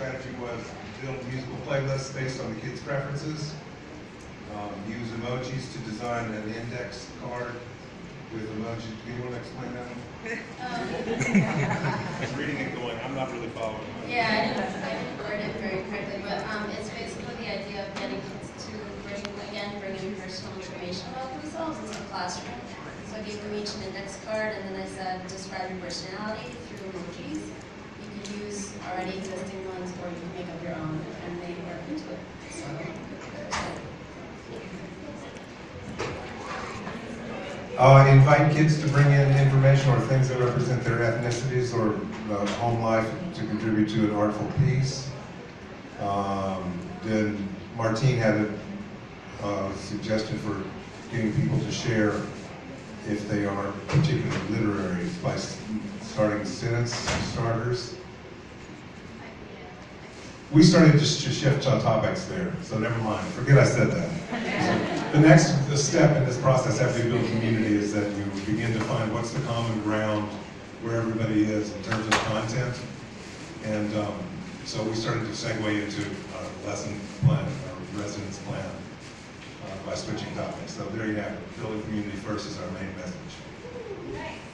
strategy was build musical playlists based on the kids' preferences. Use emojis to design an index card with emojis. Do you want to explain that one? I was reading it going, I'm not really following. Yeah, I didn't word it very correctly, but it's basically the idea of getting kids to bring in personal information about themselves into the classroom. So I gave them each an index card, and then I said, describe your personality through emojis. You could use already existing ones, or you can make up your own, and they work into it. So, invite kids to bring in information or things that represent their ethnicities or home life to contribute to an artful piece. Then Martine had a suggestion for getting people to share if they are particularly literary by starting sentence starters. We started to shift on topics there, so never mind. Forget I said that. So the next step in this process after you build community is that you begin to find what's the common ground where everybody is in terms of content. And so we started to segue into lesson plan or residence plan by switching topics. So there you have it. Building community first is our main message.